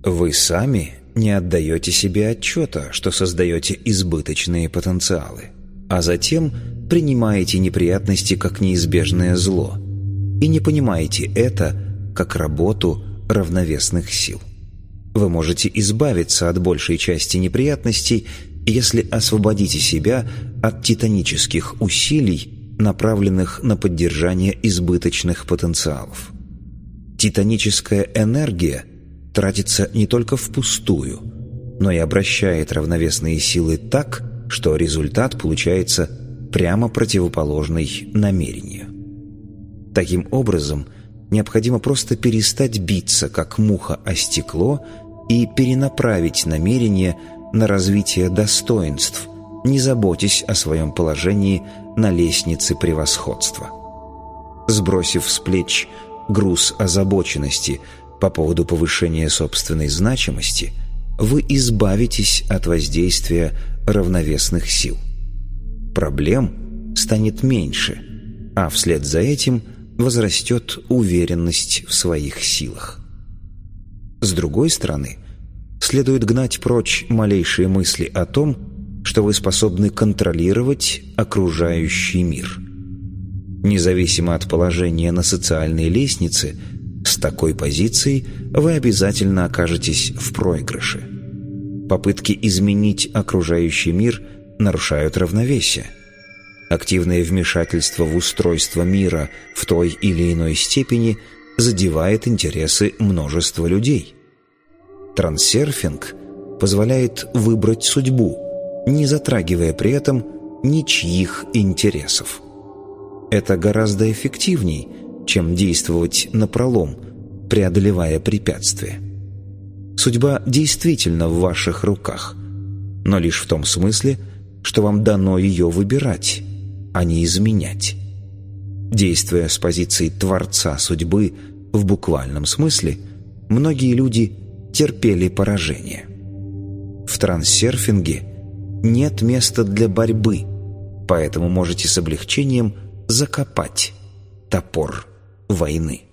Вы сами не отдаете себе отчета, что создаете избыточные потенциалы, а затем принимаете неприятности как неизбежное зло и не понимаете это как работу равновесных сил. Вы можете избавиться от большей части неприятностей, если освободите себя от титанических усилий, направленных на поддержание избыточных потенциалов. Титаническая энергия тратится не только впустую, но и обращает равновесные силы так, что результат получается прямо противоположный намерению. Таким образом, необходимо просто перестать биться, как муха о стекло, и перенаправить намерение на развитие достоинств, не заботясь о своем положении на лестнице превосходства. Сбросив с плеч груз озабоченности по поводу повышения собственной значимости, вы избавитесь от воздействия равновесных сил. Проблем станет меньше, а вслед за этим возрастет уверенность в своих силах. С другой стороны, следует гнать прочь малейшие мысли о том, что вы способны контролировать окружающий мир. Независимо от положения на социальной лестнице, с такой позицией вы обязательно окажетесь в проигрыше. Попытки изменить окружающий мир нарушают равновесие. Активное вмешательство в устройство мира в той или иной степени задевает интересы множества людей. Трансерфинг позволяет выбрать судьбу, не затрагивая при этом ничьих интересов. Это гораздо эффективней, чем действовать напролом, преодолевая препятствия. Судьба действительно в ваших руках, но лишь в том смысле, что вам дано ее выбирать, а не изменять. Действуя с позиции Творца судьбы в буквальном смысле, многие люди терпели поражение. В трансерфинге нет места для борьбы, поэтому можете с облегчением закопать топор войны.